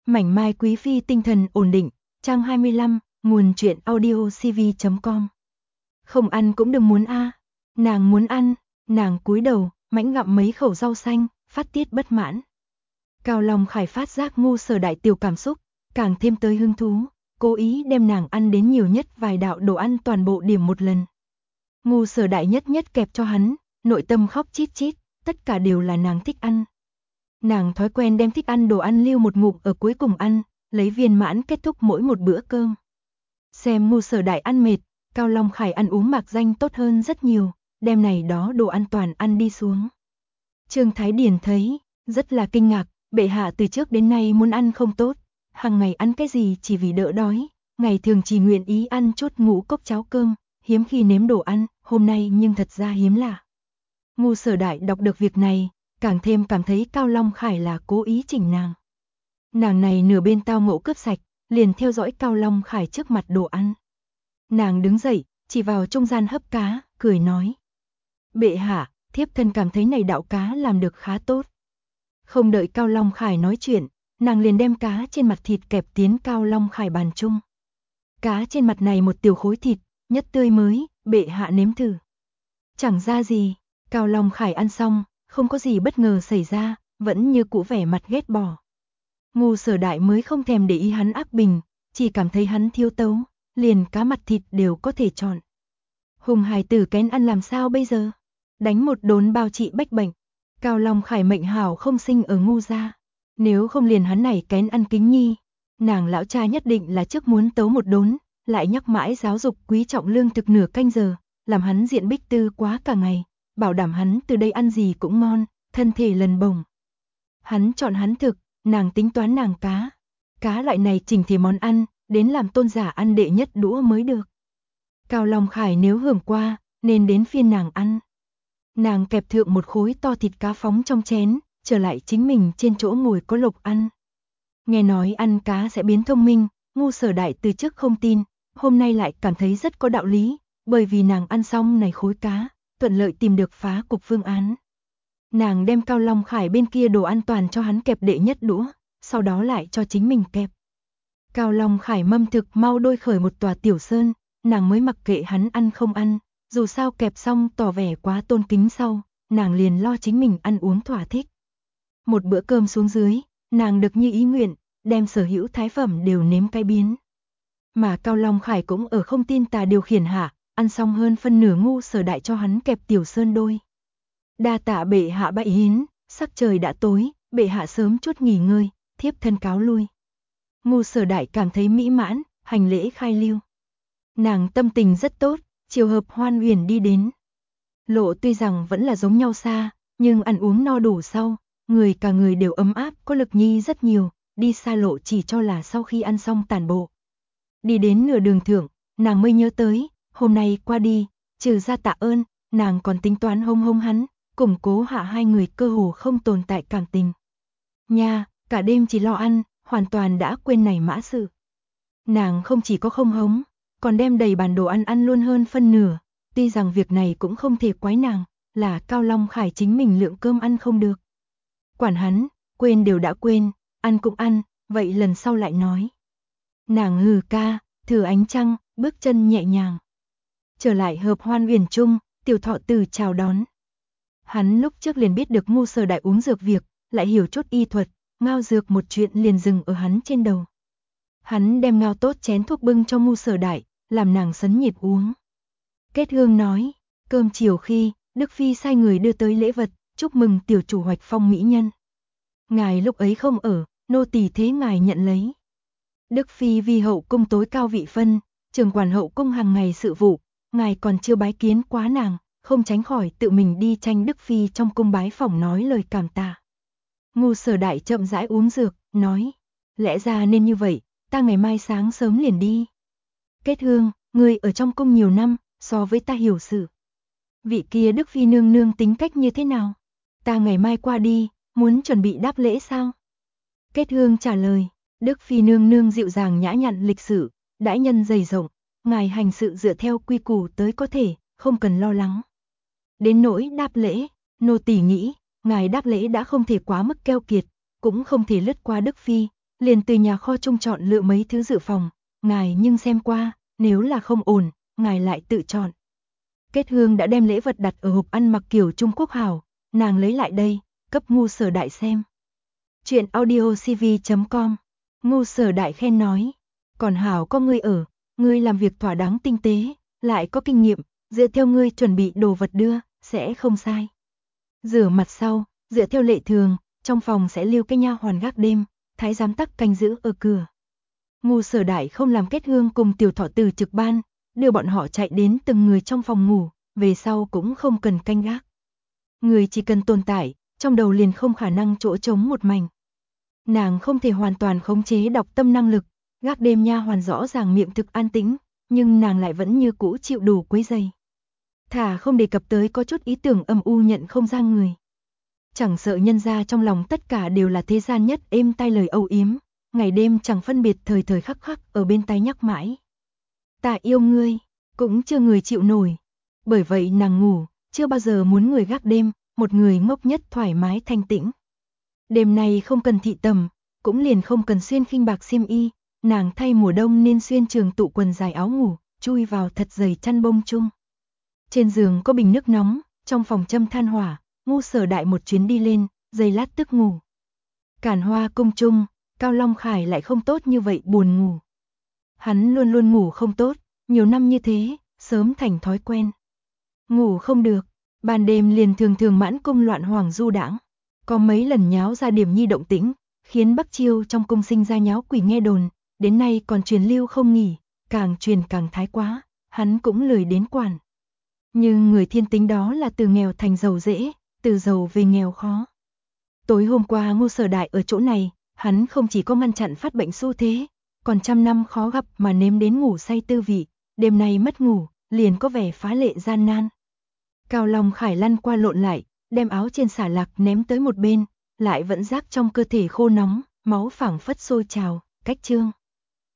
Mảnh mai quý phi tinh thần ổn định, trang 25, nguồn truyện audio cv.com. Không ăn cũng đừng muốn a. Nàng muốn ăn, nàng cúi đầu, mãnh gặm mấy khẩu rau xanh, phát tiết bất mãn. Cao Long Khải phát giác Ngu Sở Đại tiểu cảm xúc, càng thêm tới hứng thú, cố ý đem nàng ăn đến nhiều nhất vài đạo đồ ăn toàn bộ điểm một lần. Ngu Sở Đại nhất nhất kẹp cho hắn, nội tâm khóc chít chít, tất cả đều là nàng thích ăn. Nàng thói quen đem thích ăn đồ ăn lưu một ngụm ở cuối cùng ăn, lấy viên mãn kết thúc mỗi một bữa cơm. Xem Ngu Sở Đại ăn mệt, Cao Long Khải ăn uống mạc danh tốt hơn rất nhiều, đem này đó đồ ăn toàn ăn đi xuống. Trương Thái Điền thấy, rất là kinh ngạc, bệ hạ từ trước đến nay muốn ăn không tốt, hàng ngày ăn cái gì chỉ vì đỡ đói, ngày thường chỉ nguyện ý ăn chút ngũ cốc cháo cơm, hiếm khi nếm đồ ăn, hôm nay nhưng thật ra hiếm lạ. Ngu Sở Đại đọc được việc này, càng thêm cảm thấy Cao Long Khải là cố ý chỉnh nàng. Nàng này nửa bên tao ngộ cướp sạch, liền theo dõi Cao Long Khải trước mặt đồ ăn. Nàng đứng dậy, chỉ vào trung gian hấp cá, cười nói. Bệ hạ, thiếp thân cảm thấy này đạo cá làm được khá tốt. Không đợi Cao Long Khải nói chuyện, nàng liền đem cá trên mặt thịt kẹp tiến Cao Long Khải bàn chung. Cá trên mặt này một tiểu khối thịt, nhất tươi mới, bệ hạ nếm thử. Chẳng ra gì, Cao Long Khải ăn xong, không có gì bất ngờ xảy ra, vẫn như cũ vẻ mặt ghét bỏ. Ngu Sở Đại mới không thèm để ý hắn ác bình, chỉ cảm thấy hắn thiếu tấu, liền cá mặt thịt đều có thể chọn. Hùng hài tử kén ăn làm sao bây giờ? Đánh một đốn bao trị bách bệnh. Cao Long Khải mệnh hảo không sinh ở Ngu gia, nếu không liền hắn này kén ăn kính nhi, nàng lão cha nhất định là trước muốn tấu một đốn, lại nhắc mãi giáo dục quý trọng lương thực nửa canh giờ, làm hắn diện bích tư quá cả ngày, bảo đảm hắn từ đây ăn gì cũng ngon, thân thể lần bổng. Hắn chọn hắn thực, nàng tính toán nàng cá. Cá loại này chỉnh thể món ăn, đến làm tôn giả ăn đệ nhất đũa mới được. Cao Long Khải nếu hưởng qua, nên đến phiên nàng ăn. Nàng kẹp thượng một khối to thịt cá phóng trong chén, trở lại chính mình trên chỗ ngồi có lộc ăn. Nghe nói ăn cá sẽ biến thông minh, Ngu Sở Đại từ trước không tin, hôm nay lại cảm thấy rất có đạo lý, bởi vì nàng ăn xong này khối cá, thuận lợi tìm được phá cục phương án. Nàng đem Cao Long Khải bên kia đồ ăn toàn cho hắn kẹp đệ nhất đũa, sau đó lại cho chính mình kẹp. Cao Long Khải mâm thực mau đôi khởi một tòa tiểu sơn, nàng mới mặc kệ hắn ăn không ăn, dù sao kẹp xong tỏ vẻ quá tôn kính sau, nàng liền lo chính mình ăn uống thỏa thích. Một bữa cơm xuống dưới, nàng được như ý nguyện, đem sở hữu thái phẩm đều nếm cái biến. Mà Cao Long Khải cũng ở không tin tà điều khiển hạ, ăn xong hơn phân nửa Ngu Sở Đại cho hắn kẹp tiểu sơn đôi. Đa tạ bệ hạ bãi hiến, sắc trời đã tối, bệ hạ sớm chút nghỉ ngơi, thiếp thân cáo lui. Ngu Sở Đại cảm thấy mỹ mãn, hành lễ khai lưu. Nàng tâm tình rất tốt, chiều hợp Hoan Uyển đi đến. Lộ tuy rằng vẫn là giống nhau xa, nhưng ăn uống no đủ sau, cả người đều ấm áp, có lực nhi rất nhiều, đi xa lộ chỉ cho là sau khi ăn xong tản bộ. Đi đến nửa đường thượng, nàng mới nhớ tới, hôm nay qua đi, trừ ra tạ ơn, nàng còn tính toán hông hắn, củng cố hạ hai người cơ hồ không tồn tại cảm tình. Nha, cả đêm chỉ lo ăn, hoàn toàn đã quên này mã sự. Nàng không chỉ có không hống, còn đem đầy bàn đồ ăn ăn luôn hơn phân nửa, tuy rằng việc này cũng không thể quái nàng, là Cao Long Khải chính mình lượng cơm ăn không được. Quản hắn, quên đều đã quên, ăn cũng ăn, vậy lần sau lại nói. Nàng hừ ca, thử ánh trăng, bước chân nhẹ nhàng. Trở lại hợp Hoan Uyển chung, Tiểu Thọ Tử chào đón. Hắn lúc trước liền biết được Ngu Sở Đại uống dược việc, lại hiểu chút y thuật, ngao dược một chuyện liền dừng ở hắn trên đầu. Hắn đem ngao tốt chén thuốc bưng cho Ngu Sở Đại, làm nàng sấn nhịp uống. Kết Hương nói, cơm chiều khi, Đức Phi sai người đưa tới lễ vật, chúc mừng tiểu chủ hoạch phong mỹ nhân. Ngài lúc ấy không ở, nô tỳ thế ngài nhận lấy. Đức Phi vì hậu cung tối cao vị phân, trưởng quản hậu cung hàng ngày sự vụ, ngài còn chưa bái kiến quá nàng, không tránh khỏi tự mình đi tranh Đức Phi trong cung bái phỏng nói lời cảm tạ. Ngu Sở Đại chậm rãi uống dược, nói, lẽ ra nên như vậy, ta ngày mai sáng sớm liền đi. Kết Hương, ngươi ở trong cung nhiều năm, so với ta hiểu sự. Vị kia Đức Phi nương nương tính cách như thế nào? Ta ngày mai qua đi, muốn chuẩn bị đáp lễ sao? Kết Hương trả lời, Đức Phi nương nương dịu dàng nhã nhặn lịch sự, đãi nhân dày rộng, ngài hành sự dựa theo quy củ tới có thể, không cần lo lắng. Đến nỗi đáp lễ, nô tỳ nghĩ, ngài đáp lễ đã không thể quá mức keo kiệt, cũng không thể lướt qua Đức Phi, liền từ nhà kho chung chọn lựa mấy thứ dự phòng, ngài nhưng xem qua, nếu là không ổn, ngài lại tự chọn. Kết Hương đã đem lễ vật đặt ở hộp ăn mặc kiểu Trung Quốc hảo, nàng lấy lại đây, cấp Ngu Sở Đại xem. Chuyện audiocv.com, Ngu Sở Đại khen nói, còn hảo có ngươi ở, ngươi làm việc thỏa đáng tinh tế, lại có kinh nghiệm, dựa theo ngươi chuẩn bị đồ vật đưa, sẽ không sai. Rửa mặt sau, dựa theo lệ thường, trong phòng sẽ lưu cái nha hoàn gác đêm, thái giám tắc canh giữ ở cửa. Ngu Sở Đại không làm Kết Hương cùng Tiểu Thọ từ trực ban, đưa bọn họ chạy đến từng người trong phòng ngủ, về sau cũng không cần canh gác. Người chỉ cần tồn tại, trong đầu liền không khả năng chỗ trống một mảnh. Nàng không thể hoàn toàn khống chế đọc tâm năng lực, gác đêm nha hoàn rõ ràng miệng thực an tĩnh, nhưng nàng lại vẫn như cũ chịu đủ quấy rầy. Thả không đề cập tới có chút ý tưởng âm u nhận không ra người. Chẳng sợ nhân ra trong lòng tất cả đều là thế gian nhất êm tai lời âu yếm, ngày đêm chẳng phân biệt thời thời khắc khắc ở bên tai nhắc mãi. Ta yêu ngươi, cũng chưa người chịu nổi. Bởi vậy nàng ngủ, chưa bao giờ muốn người gác đêm, một người ngốc nhất thoải mái thanh tĩnh. Đêm nay không cần thị tầm, cũng liền không cần xuyên khinh bạc xiêm y, nàng thay mùa đông nên xuyên trường tụ quần dài áo ngủ, chui vào thật dày chăn bông chung. Trên giường có bình nước nóng, trong phòng châm than hỏa, Ngu Sở Đại một chuyến đi lên, giây lát tức ngủ. Cản Hoa cung chung, Cao Long Khải lại không tốt như vậy buồn ngủ. Hắn luôn luôn ngủ không tốt, nhiều năm như thế, sớm thành thói quen. Ngủ không được, ban đêm liền thường thường mãn cung loạn hoàng du đãng, có mấy lần nháo ra điểm nhi động tĩnh, khiến Bắc Chiêu trong cung sinh ra nháo quỷ nghe đồn, đến nay còn truyền lưu không nghỉ, càng truyền càng thái quá, hắn cũng lười đến quản. Nhưng người thiên tính đó là từ nghèo thành giàu dễ, từ giàu về nghèo khó. Tối hôm qua Ngu Sở Đại ở chỗ này, hắn không chỉ có ngăn chặn phát bệnh xu thế, còn trăm năm khó gặp mà nếm đến ngủ say tư vị, đêm nay mất ngủ, liền có vẻ phá lệ gian nan. Cao Long Khải lăn qua lộn lại, đem áo trên xả lạc ném tới một bên, lại vẫn giác trong cơ thể khô nóng, máu phảng phất sôi trào, cách trương.